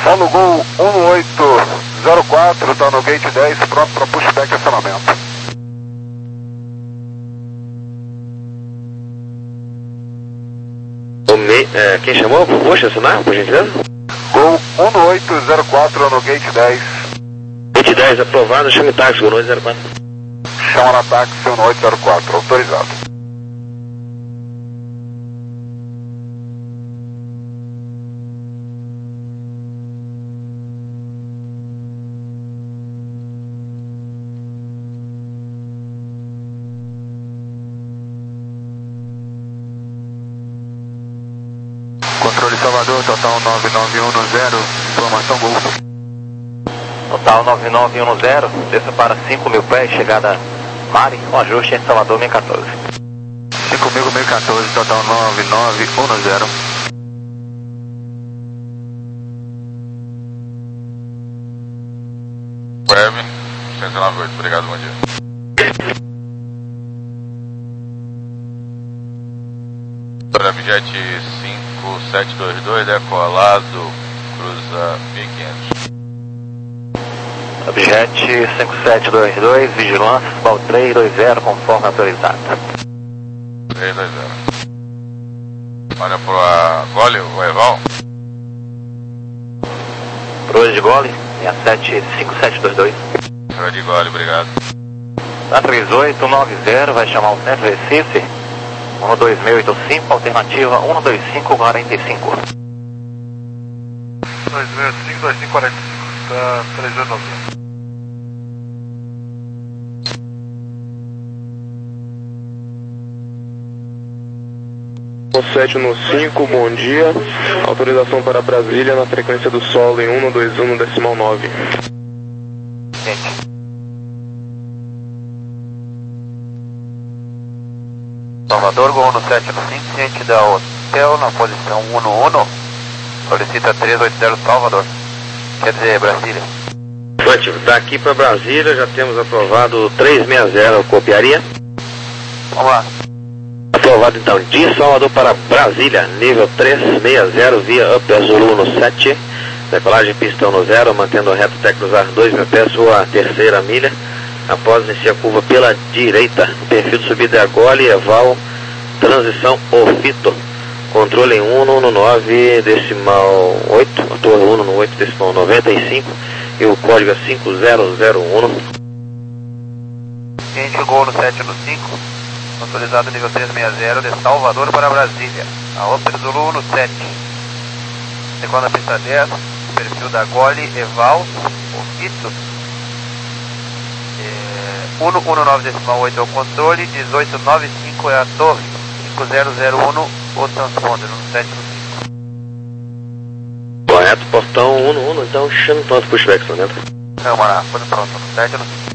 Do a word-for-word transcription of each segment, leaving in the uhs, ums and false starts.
Paulo Gol um oito zero quatro, tá no gate dez, pronto para pushback e acionamento. O me, é, quem chamou? Puxa, acionar, por gentileza? Gol um oito zero quatro no gate dez. Gate dez aprovado, chame táxi, um oito zero quatro. Chama na táxi um oito zero quatro, autorizado. Controle Salvador, total nove nove um zero, informação Gol. Total nove nove um zero, desça para cinco mil pés, chegada Mari, com ajuste em Salvador, meio quatorze. cinco mil, meio quatorze, total nove nove um zero. Web, cento e noventa e oito, obrigado, bom dia. Abjet cinco sete dois dois, decolado, cruza mil e quinhentos. Abjet cinco sete dois dois, vigilância, Bal três dois zero, conforme autorizado. três dois zero. Olha pro a Gole, o Eval. Proa de Gole, seis sete cinco sete dois dois. Proa de Gole, obrigado. Na três oito nove zero, vai chamar o centro Recife. um dois seis oito cinco, alternativa um dois cinco quatro cinco. dois seis cinco, dois cinco quatro cinco, tá três oito nove. sete no cinco, bom dia. Autorização para Brasília na frequência do solo em um dois um decimal nove. Salvador, Gol no sete no cinco, ciente da hotel na posição um no um. Solicita três oito zero Salvador. Quer dizer, Brasília. Positivo, daqui para Brasília já temos aprovado três seis zero, copiaria. Vamos lá. Aprovado então, de Salvador para Brasília, nível três seis zero, via Up Azul no sete, decolagem pistão no zero, mantendo a reta até cruzar dois mil pés, sua terceira milha, após iniciar a curva pela direita, perfil de subida é a Gole, Eval, transição Ofito, controle em um no nove decimal oito, a torre um no oito decimal noventa e cinco, e o código é cinco zero zero um. Ciente Gol no sete no cinco. Autorizado nível três seis zero de Salvador para Brasília. A Opera Zulu no sete. Segundo a pista dez, perfil da Gole, Eval, Ofito. É, um um nove decimal oito é o controle, dezoito noventa e cinco é a torre, cinco zero zero um o transponder, no sete no cinco. Correto, portão um no um, então chame pronto pushback, só dentro. Câmara, foi pronto, no sete no cinco.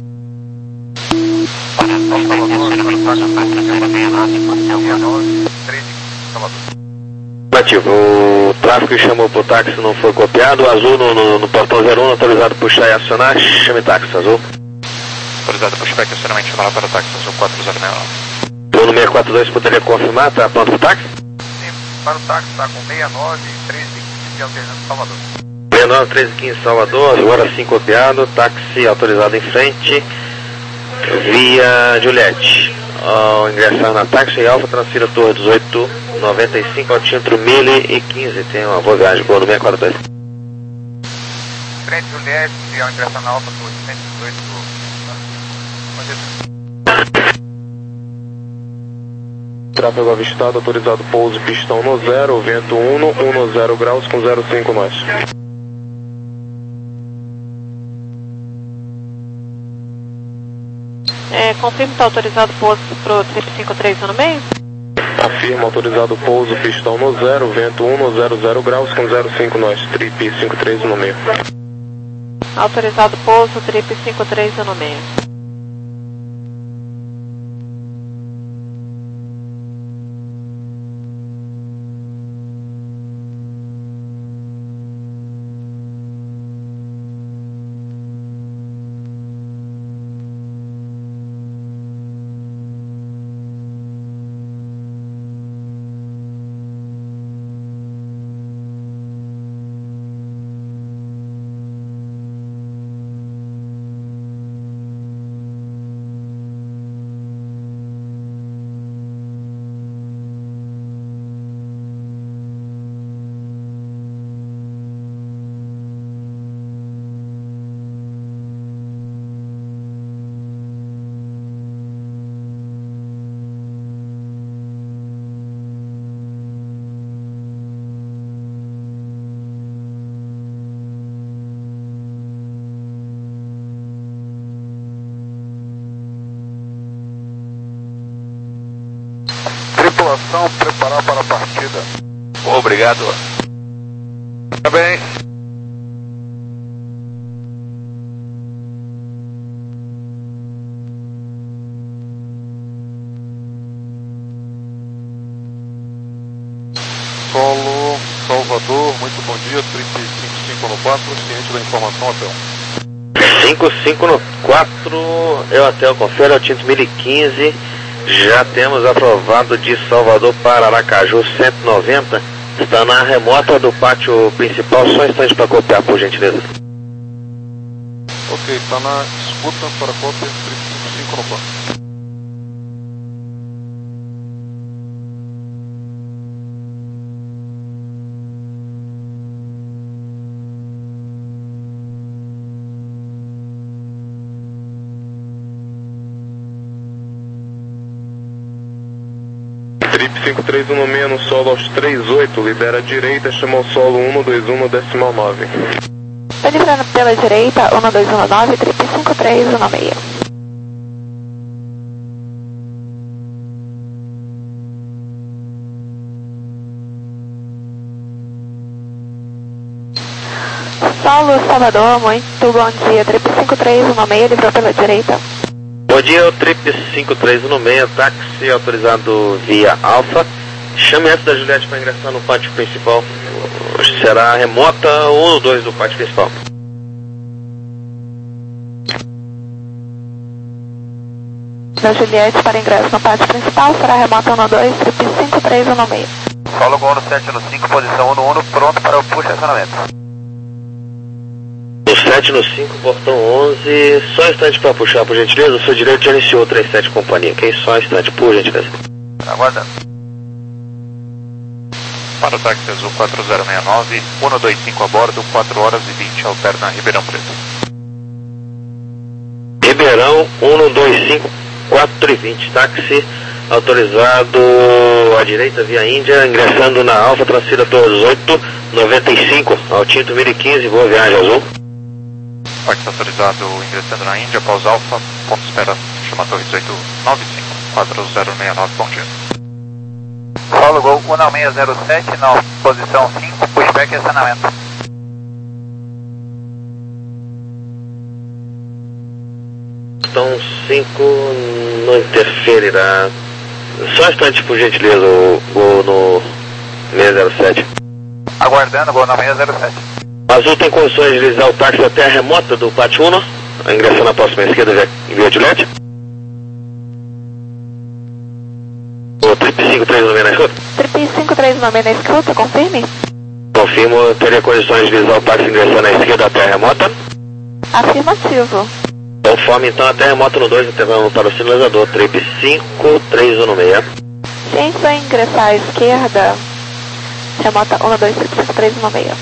Ativo, o tráfego chamou pro táxi não foi copiado, azul no, no, no portão zero um, autorizado puxar e acionar, chame táxi, azul. Autorizado pushback e acionamento final para o táxi azul quatro zero nove. Turno seis quatro dois, poderia confirmar, tá pronto pro táxi? Sim, para o táxi está com seis nove, treze, quinze, alternando Salvador. seis nove, treze, quinze, Salvador, agora sim copiado, táxi autorizado em frente, via Juliette. Ao ingressar na táxi Alfa, transfira torre dezoito noventa e cinco, altímetro mil e quinze. Tem uma boa viagem, boa no seis quatro dois. Frente Juliette, ao ingressar na Alfa, torre cento e dezoito. Tráfego avistado, autorizado pouso, pistão no zero, vento um no um no zero graus com zero cinco nós. É, confirma que está autorizado pouso para o trip cinco três no meio? Afirma, autorizado pouso, pistão no zero, vento um no zero zero graus com zero cinco nós, trip cinco três no meio. Autorizado pouso, trip cinco três no meio. posição, preparar para a partida. Obrigado. Parabéns. Solo, Salvador, muito bom dia, trip cinco cinco no quatro, ciente da informação, hotel. cinco cinco no quatro, eu hotel, confere, Altinto mil e quinze, já temos aprovado de Salvador para Aracaju cento e noventa, está na remota do pátio principal, só um instante para copiar, por gentileza. Ok, está na escuta para cópia, trip cinco cinco no quatro. Trip cinco três um seis no solo aos três oito, libera a direita, chama o solo um dois um decimal nove. Está livrando pela direita, um dois um nove, trip cinco três um seis. Solo Salvador, muito bom dia, trip cinco três um seis, livrou pela direita. Bom dia, o trip cinco três um seis, táxi autorizado via Alfa. Chame antes da Juliette para ingressar no pátio principal. Será remota um dois do pátio principal. Da Juliette para ingresso no pátio principal, será remota um dois, trip cinco três um seis. Solo Gol no sete no cinco, posição um no um, pronto para o push acionamento. No sete no cinco, portão onze, só um instante para puxar, por gentileza. O seu direito já iniciou trinta e sete companhia, ok? Só um instante, por gentileza. Aguardando. Para o táxi azul quatro zero seis nove, um dois cinco a bordo, quatro horas e vinte, alterna Ribeirão Preto. Ribeirão, um dois cinco, quatro e vinte, táxi autorizado à direita via Índia, ingressando na Alfa, transfira todos oito noventa e cinco, Altinto mil e quinze, boa viagem azul. Táxi autorizado ingressando na Índia, pausa Alfa, ponto de espera, chama Torres oito nove cinco, quatro zero seis nove, bom dia. Solo Gol um seis zero sete, na posição cinco, pushback e acionamento. Então cinco não interferirá. Só um instante, por gentileza, o gol no seis zero sete. Aguardando, Gol seis zero sete. Azul tem condições de deslizar o táxi até a remota do pátio um, ingressando na próxima esquerda via, via Juliette. O trip cinco três um seis na escuta? Trip cinco três um seis na escuta, confirme. Confirmo, teria condições de deslizar o táxi ingressando na esquerda até a remota? Afirmativo. Conforme então até a remota no dois, intervalo para o sinalizador, trip cinco três um seis. Ciente vai ingressar à esquerda, remota um dois cinco três um seis.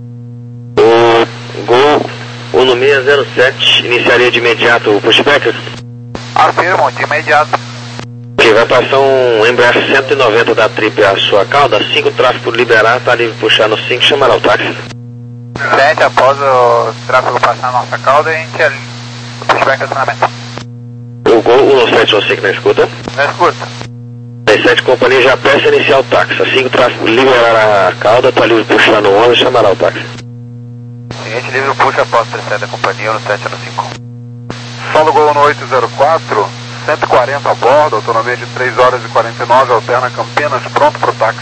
O Gol um seis zero sete iniciaria de imediato o pushback? Afirmo, de imediato. Ok, vai passar um Embraer cento e noventa da Trip à sua cauda, assim que o tráfego liberar, está livre puxar no cinco, chamará o táxi. sete, após o tráfego passar na nossa cauda, a gente alinha o pushback e acionamento. O Gol um sete um cinco na escuta? Na escuta. trinta e sete companhia já peça iniciar o táxi, assim que o tráfego liberar a cauda, está livre puxar no onze, chamará o táxi. Seguinte livre puxa após trinta e sete da companhia no sete no cinco. Solo Gol no oito zero quatro, cento e quarenta a bordo, autonomia de três horas e quarenta e nove, alterna Campinas, pronto para o táxi.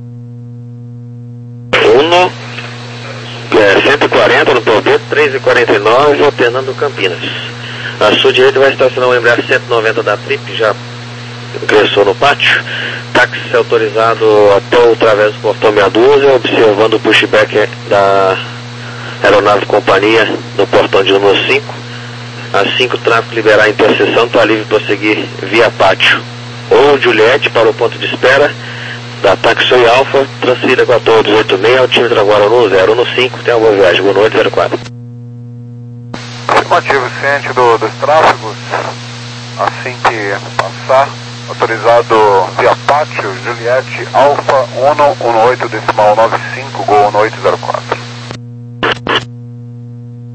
um, é, cento e quarenta no P O B, três e quarenta e nove, alternando Campinas. À sua direita vai estacionar o Embraer cento e noventa da Trip, já ingressou no pátio. Táxi autorizado até o través do portão meia dúzia, observando o pushback da aeronave companhia no portão de número cinco. Assim que o tráfego liberar a interseção, está livre para prosseguir via pátio ou Juliette para o ponto de espera da Táxi Oi Alfa, transfira com a torre dezoito seis, altímetro agora no zero no cinco, tem uma boa viagem, boa noite, zero quatro. Afirmativo, ciente do, dos tráfegos, assim que passar, autorizado via pátio, Juliette Alfa um um oito decimal nove cinco, Gol no oito zero quatro.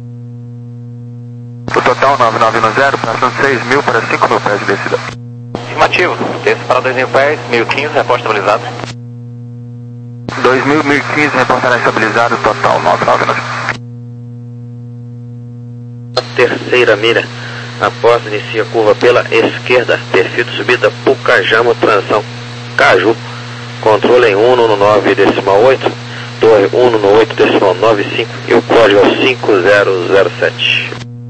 O total nove nove zero, fração seis mil para cinco mil pés de descida. Afirmativo. Desce para dois mil pés, mil e quinze, reporte estabilizado. dois mil, mil e quinze, reportará estabilizado, total nove nove nove. Terceira milha. Após inicia curva pela esquerda. Perfil de subida Pucajamo, transição Caju. Controle em um no nove decimal oito. Torre um no oito decimal nove cinco. E o código é o cinco zero zero sete.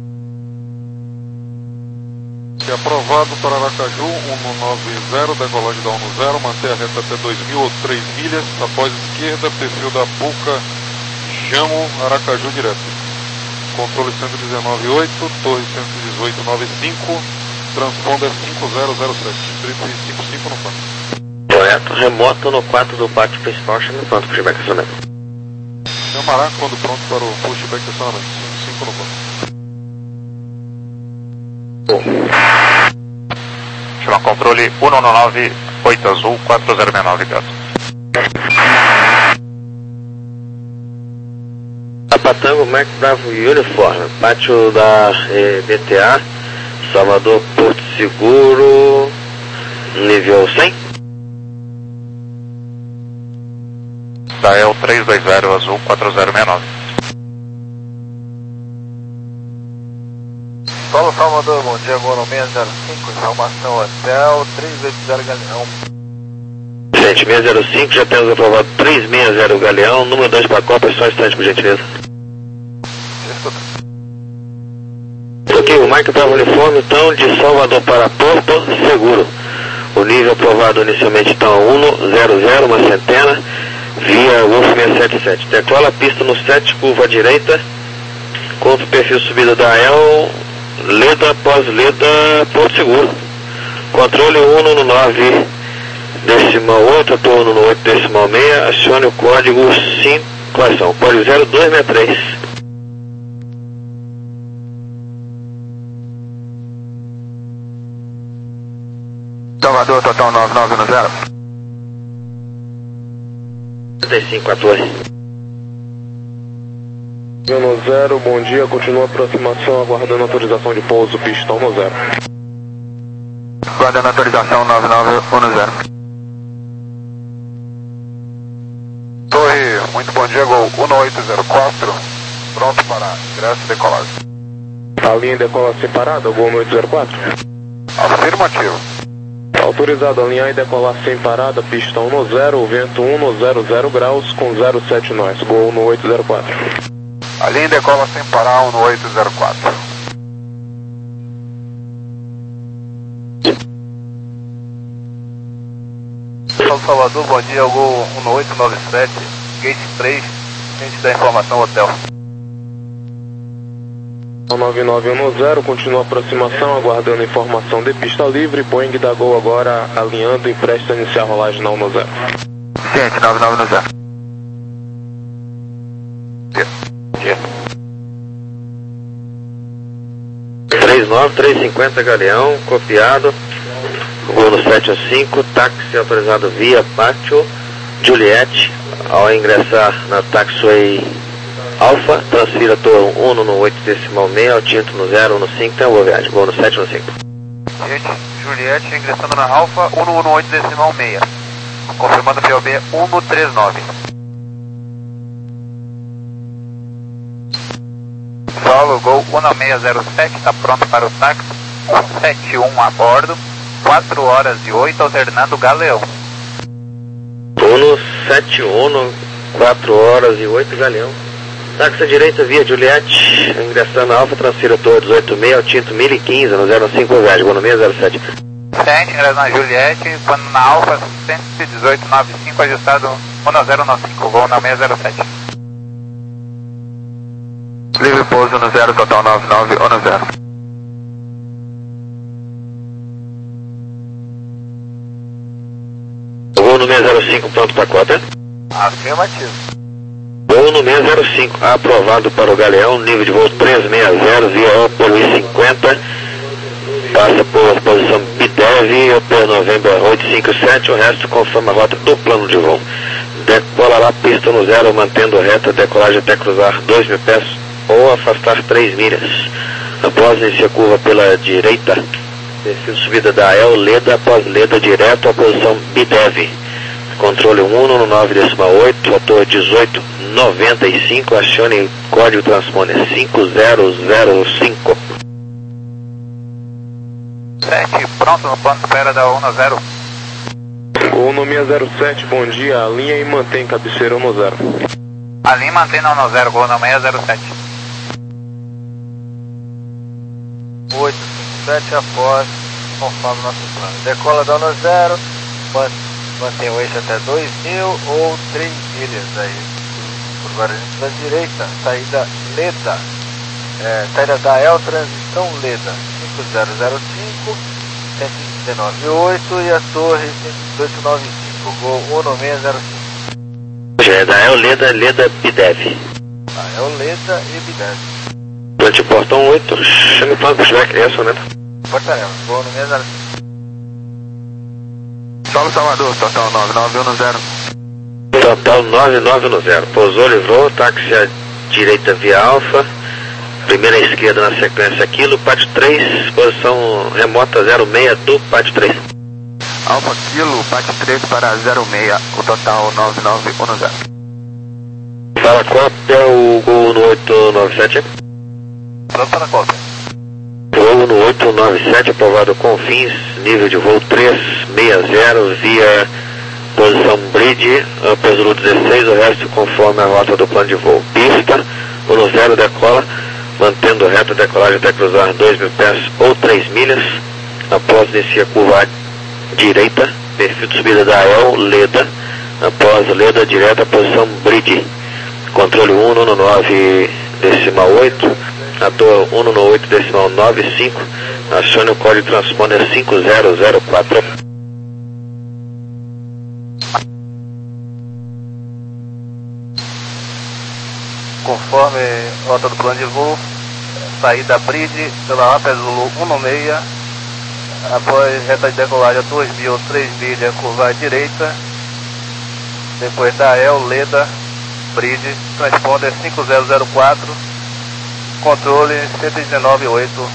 Aprovado para Aracaju, um no nove zero, decolagem da um no zero, manter a reta até dois mil ou três milhas, após esquerda, perfil da Puca, Jamo, Aracaju direto. Controle cento e dezenove oito, torre cento e dezoito nove cinco, transponder cinco zero zero sete, triplo cinco cinco no quatro. Correto, remoto no quatro do pátio principal, chama pronto, pushback acionamento. Chamará quando pronto para o pushback acionamento, cinco no quatro. Chama controle um nove nove oito azul, quatro zero seis nove, gato. Patango, Mike Bravo Uniforme, pátio da eh, B T A, Salvador Porto Seguro, nível cem. Dael três dois zero azul, quatro zero seis nove. Solo Salvador, bom dia, Golo seis zero cinco, informação hotel três oito zero Galeão. Gente, seis zero cinco, já temos aprovado trezentos e sessenta Galeão, número dois para a Copa, só um instante, por gentileza. Ok, o Mike Bravo Uniforme, então, de Salvador para Porto Seguro. O nível aprovado inicialmente, então, um zero zero, uma centena, via Wolf seiscentos e setenta e sete. Decola a pista no sete, curva à direita, contra o perfil subida da El, Leda após Leda, Porto Seguro. Controle um no nove decimal oito, turno no oito decimal seis, acione o código cinco, quais são? Código zero dois seis três. Salvador, total nove nove no zero. trinta e cinco, quatorze. No zero, bom dia, continua a aproximação, aguardando autorização de pouso, pistão no zero. Aguardando autorização nove nove um no zero. Torre, muito bom dia, Gol um oito zero quatro, pronto para ingresso e decolagem. A linha decola separada, Gol oito zero quatro. Afirmativo. Autorizado a alinhar e decolar sem parada, pistão no zero, vento um no zero zero graus com zero sete nós, Gol no oito zero quatro. A linha decola sem parar um no oito zero quatro. São Salvador, bom dia, Gol um oito nove sete, gate três, gente da informação hotel. nove nove um no zero, continua a aproximação, aguardando informação de pista livre, Boeing da Gol agora alinhando e presta a iniciar a rolagem na um no zero. Gente, nove nove no zero. três nove, trezentos e cinquenta Galeão, copiado, Gol no sete a cinco, táxi autorizado via pátio, Juliette, ao ingressar na taxiway Alfa, transfira torre um no oito decimal seis, Altinto no zero, um no cinco, tem uma boa viagem, Gol no sete no cinco. Gente, Juliette ingressando na Alfa um no oito decimal seis, confirmando P O B um no três nove. Solo Gol um seis zero sete, está pronto para o táxi, um sete um a bordo, quatro horas e oito, alternando Galeão. Uno sete um, quatro horas e oito Galeão. Táxi à direita via Juliette, ingressando na Alfa, transfira torre dezoito seis, Altinto mil e quinze no zero cinco viagem, Gol no seis zero sete. sete, ingressa na Juliette, quando na Alfa cento e dezoito nove cinco, ajustado um zero nove cinco, Gol no seis zero sete. Livre pouso no zero, total nove nove um no zero. Gol no seis zero cinco, pronto para cota. Afirmativo. Gol no seis zero cinco, aprovado para o Galeão, nível de voo trezentos e sessenta, via Opel I cinquenta, passa por posição B dez, Opel November oito cinco sete, o resto conforme a rota do plano de voo. Decolará pista no zero, mantendo reta, decolagem até cruzar dois mil pés ou afastar três milhas. Após inicia curva pela direita, Perfil de subida da El, Leda, após Leda direto à posição B D E V. Controle um um nove decimal oito, fator dezoito noventa e cinco, acione código transponder cinco zero zero cinco. sete, pronto no plano de espera da U N O zero. U N O seis zero sete, bom dia, alinha e mantém cabeceira U N O zero. Alinha e mantém na U N O zero, U N O seis zero sete. oito cinco sete após, conforme nosso plano. Decola da U N O zero, mantém o eixo até dois mil ou três milhas aí. Por variante da direita, saída Leda. É, saída da El, transição Leda. cinco zero zero cinco, cento e dezenove vírgula oito e a torre cento e dezoito vírgula noventa e cinco, gol U N O seis zero cinco. É da El, Leda, Leda, B D E V. Da El, Leda e B D E V. Plante portão oito, chame o plano pushback, é acionamento. Portaremos, gol U N O seis zero cinco. Solo Salvador, total nove nove um zero. Total nove nove um zero. Pousou, livrou, táxi à direita via Alfa. Primeira à esquerda na sequência Kilo, P A T três, posição remota zero seis do P A T três. Alfa Kilo, P A T três para zero seis, o total nove nove um zero. Fala cópia, o Gol no oito nove sete. Pronto para a cópia. Gol no oito nove sete, aprovado com fins, nível de voo três seis zero, via posição Bridge, Upper Zulu dezesseis, o resto conforme a rota do plano de voo. Pista, U N O zero decola, mantendo reta decolagem até cruzar dois mil pés ou três milhas, após inicia curva à direita, perfil de subida da El, Leda, após Leda direta, posição Bridge, controle um um nove decimal oito, a torre um um oito decimal nove cinco, acione o código transponder cinco zero zero quatro. Conforme rota do plano de voo, saída Bridge pela Upper Zulu um seis, após reta de decolagem a dois mil, três milhas, curva à direita, depois da El, Leda, Bridge, transponder cinco zero zero quatro, controle cento e dezenove vírgula oito,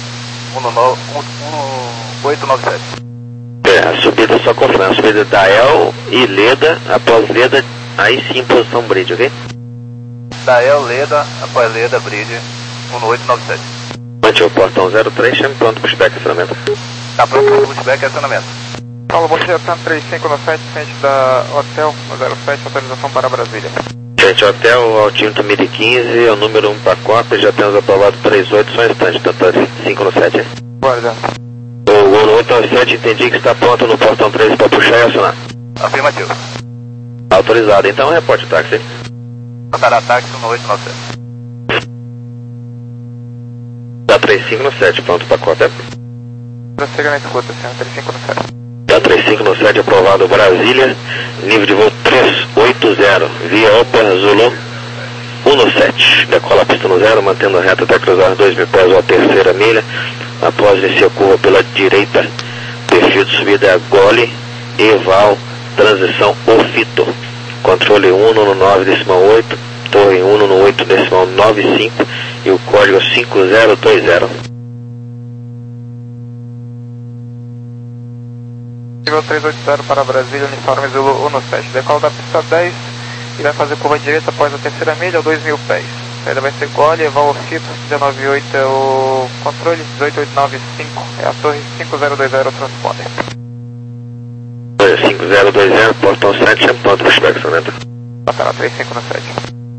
oito nove sete. É, a subida só confirma, a subida da El e Leda, após Leda, aí sim posição Bridge, ok? Da El, Leda, após Leda, Bridge, oito nove sete. Mante o portão zero três, chame pronto pushback acionamento. Tá pronto para o pushback acionamento. Paulo, bom dia, tá três cinco nove sete, frente da Hotel zero sete, autorização para Brasília. Frente ao Hotel, altímetro mil e quinze, é o número um para cópia, já temos aprovado três oito, só um instante, tanto cinco no sete. Guarda. O Gol oito nove sete, entendi que está pronto no portão três para puxar e acionar. Afirmativo. Autorizado, então reporte o táxi. Para táxi no oito nove sete. Da três cinco no sete, pronto para cópia. Prossiga na escuta, senhor, três cinco no sete. Da três cinco no sete, aprovado Brasília, nível de voo três oito zero, via Upper Zulu um sete. Decola a pista no zero, mantendo a reta até cruzar dois mil pés ou a terceira milha, após inicia curva pela direita, perfil de subida é Gole, Eval, transição Ofito, controle um um nove decimal oito, torre um um oito decimal nove cinco e o código cinco zero dois zero. Nível três oito zero para Brasília, uniforme Zulu um sete. Decola da pista dez e vai fazer curva direita após a terceira milha ou dois mil pés. A saída vai ser Gole, Eval Ofito, dezenove oito é o controle, dezoito oito nove cinco é a torre, cinco zero dois zero transponder. cinco zero dois zero, portão sete, chame pronto para pushback acionamento. Passará três cinco no sete.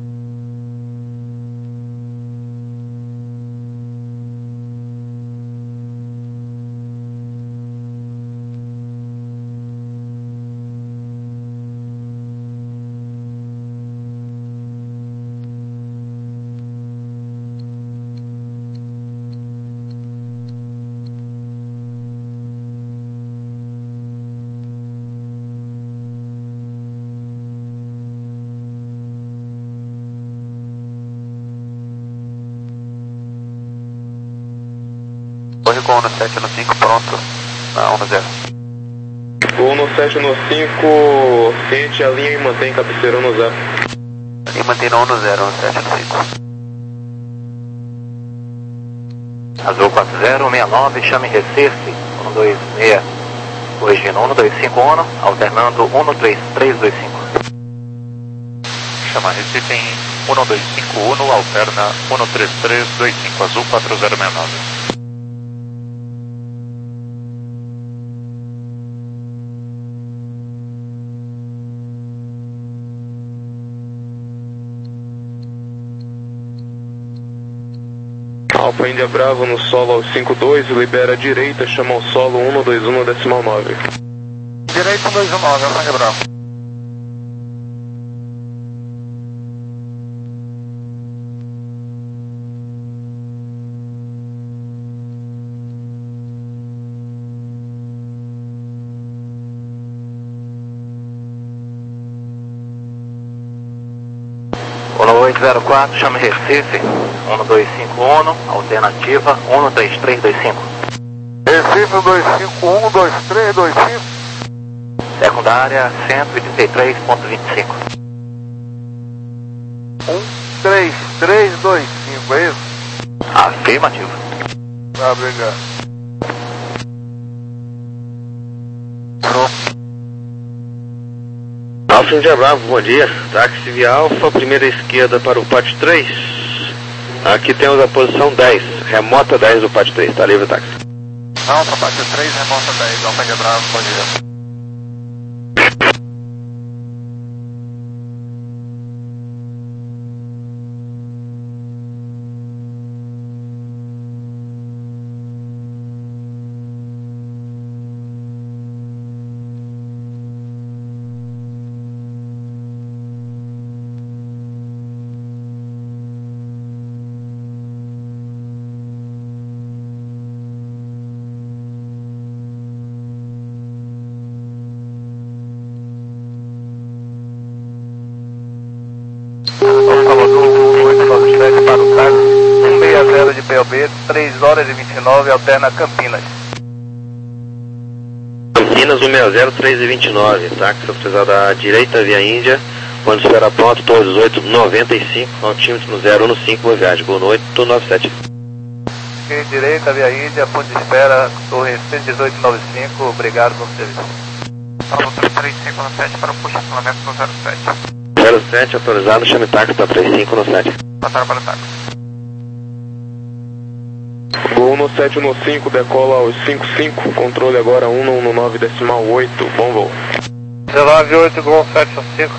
Corre com o U N O sete no cinco, pronto na U N O zero. U N O sete no cinco, ciente, alinha e mantém cabeceira U N O zero. E mantém na U N O zero, U N O sete no cinco. Azul quatro zero seis nove, chame Recife, um dois seis, corrigindo, um dois cinco um, alternando um três três dois cinco. Chama Recife em um dois cinco um, alterna um três três dois cinco, azul quatro zero seis nove. Alfa Índia Bravo no solo ao cinco dois, libera a direita, chama o solo um dois um decimal nove. Direita um dois um nove, Alfa Índia Bravo. um oito zero quatro, chama Recife, um dois cinco um, alternativa um três três dois cinco. Recife um dois cinco um, um dois três dois cinco. Secundária cento e trinta e três ponto vinte e cinco. um três três dois cinco, é isso? Afirmativo. Ah, obrigado. Alfa Índia Bravo, bom dia. Táxi via Alfa, primeira esquerda para o Pátio três. Aqui temos a posição dez, remota dez do Pátio três, tá livre o táxi. Alfa, Pátio três, remota dez, Alfa Índia Bravo, bom dia. Para o táxi um seis zero de P O B, três horas e vinte e nove, alterna Campinas. Campinas um seis zero três e vinte e nove, táxi autorizado à direita via Índia, quando espera pronto, torre dezoito noventa e cinco, altímetro no zero um cinco, boa viagem, gol no oito nove sete. Ok, direita via Índia, ponto de espera, torre cento e dezoito noventa e cinco, obrigado pelo serviço. Salvo três cinco um sete para o posicionamento no zero sete. zero sete, autorizado, chame táxi para três cinco um sete. Passaram para o táxi. Gol no sete um cinco, decola aos cinco cinco, controle agora um um nove decimal oito, bom voo. nove oito, Gol sete um cinco.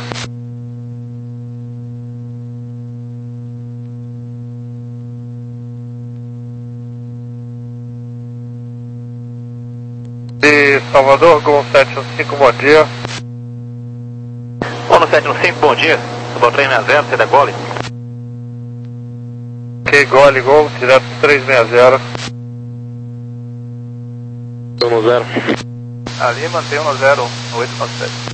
De Salvador, Gol sete um cinco, bom dia. Gol no sete um cinco, bom dia. Subo três seis zero, você da Gole. Ok, Gole, Gol, direto três seis zero. um zero. Ali mantém um zero oito nove sete.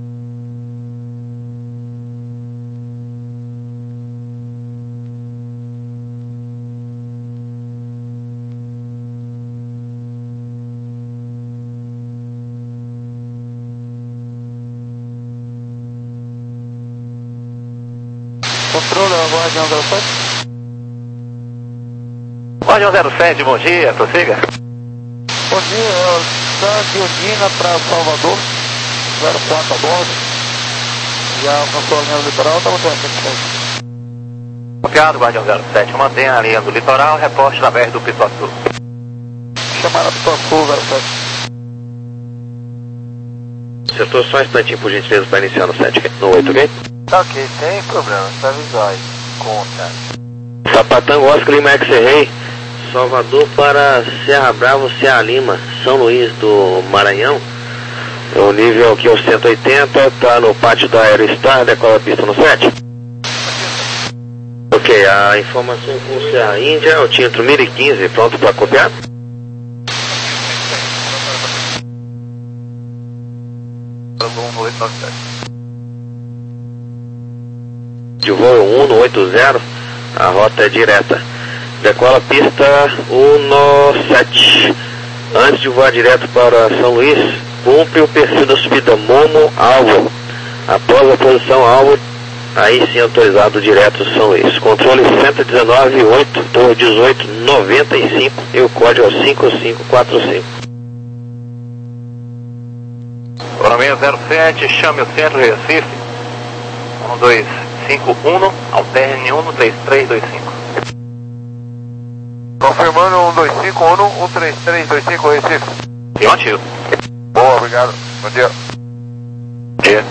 Controle, Guardião zero sete. Guardião zero sete, bom dia, prossiga. Bom dia, está de Ondina para Salvador, zero quatro a bordo. Já alcançou a linha do litoral, está mantendo aqui. Copiado, Guardião zero sete, mantenha a linha do litoral, reporte na B R do Pituaçu. Chamada Pituaçu, zero sete. Setor, só um instantinho, por gentileza, para iniciar no sete, no oito, ok? Tá ok, sem problema, só avisar aí. Conta. Sapatão, Oscar Lima X-Ray, Salvador para Serra Brava, Serra Lima, São Luís do Maranhão. O nível aqui é o cento e oitenta, tá no pátio da Aerostar, decola a pista no sete. Ok, a informação com Serra Índia, o título mil e quinze, pronto para copiar? De voo um oito zero, a rota é direta. Decola a pista um sete. Antes de voar direto para São Luís, cumpre o perfil da subida Momo Alvo. Após a posição alvo, aí sim autorizado direto São Luís. Controle cento e dezenove oito, torre dezoito noventa e cinco e o código é cinco cinco quatro cinco. Economia zero sete, chame o centro de Recife. um dois cinco um, alterne um três três dois cinco. Confirmando um dois cinco um, um três três dois cinco, Recife. Sim, ativo. Boa, obrigado. Bom dia. Bom dia.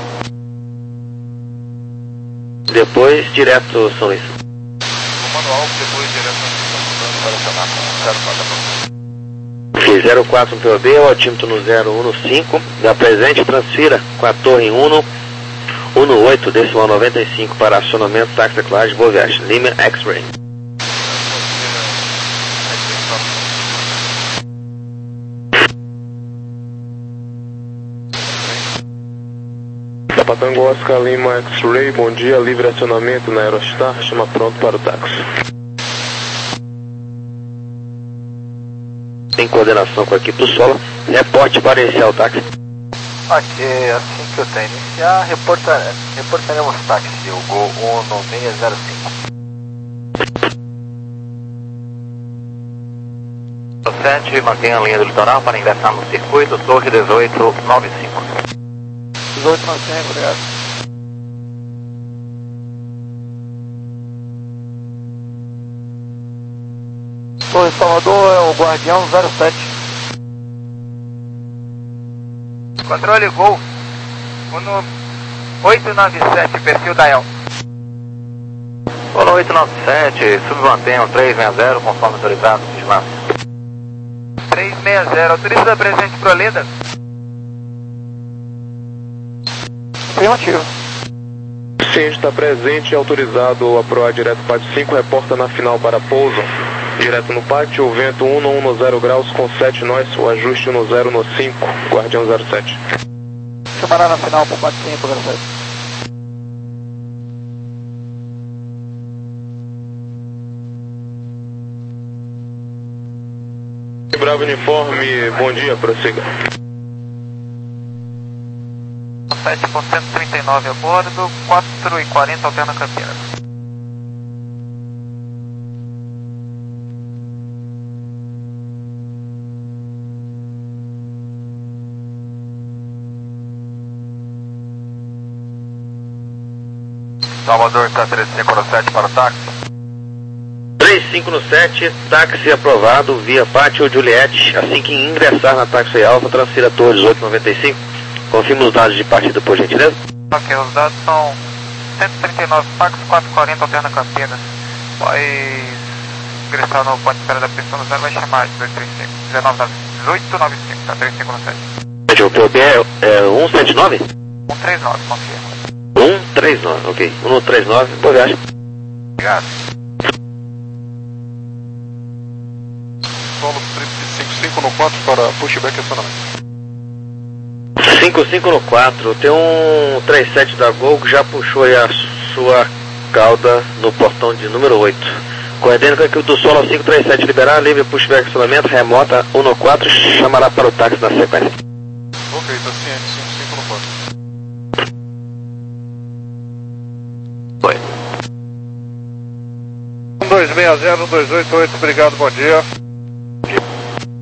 Depois, direto, São Luís. O manual, depois direto para São Luís. Ok, zero quatro no P O B, o altímetro no zero um cinco. Da presente, transfira com a torre um um oito, decimal noventa e cinco para acionamento, táxi decolagem, boa viagem. Lima X-Ray. Patango Oscar Lima X-Ray, bom dia, livre acionamento na Aerostar, chama pronto para o táxi. Em coordenação com a equipe do solo, reporte para iniciar o táxi. Ok, assim que eu tenho iniciar, reporta, reportaremos táxi, o Gol um seis zero cinco. sete, mantenha a linha do litoral para ingressar no circuito, torre dezoito noventa e cinco. dezoito noventa e cinco, obrigado. Torre Salvador é o Guardião zero sete. Controle Gol oito nove sete, perfil Dial. Gol oito nove sete, submantenham três seis zero conforme autorizado, vigilância. três seis zero, autoriza presente para Olinda. Afirmativo. Ciente está presente e autorizado a proar direto pátio cinco, reporta na final para pouso. Direto no pátio, vento um no zero graus com sete nós, o ajuste no zero no cinco, Guardião zero sete. Chamará na final para o pátio cinco, zero sete. Bravo Uniforme, bom dia, prossiga. sete ponto cento e trinta e nove a bordo, quatro e quarenta alterna Campinas. Salvador está três cinco no sete para o táxi. três cinco no sete, táxi aprovado via Pátio Juliette. Assim que ingressar na táxi Alfa, transfira a torre dezoito noventa e cinco. Confirma os dados de partida, por gentileza. Ok, os dados são cento e trinta e nove táxi, quatro e quarenta alterna Campinas. Vai ingressar no ponto de espera da pista no zero, vai chamar dezoito trinta e cinco, dezoito noventa e cinco, tá? três cinco no sete. O P O B é, é um sete nove? um três nove, confirma. um três nove, ok. um três nove, boa viagem. Obrigado. Solo cinco cinco no quatro para pushback e acionamento. cinco cinco no quatro, tem um três sete da Gol que já puxou aí a sua cauda no portão de número oito. Coordene com a equipe do solo cinco três sete liberar, livre pushback acionamento, remota um no quatro, chamará para o táxi na sequência. Ok, está ciente, cinco cinco no quatro. Foi. um dois seis zero, um dois oito oito, obrigado, bom dia.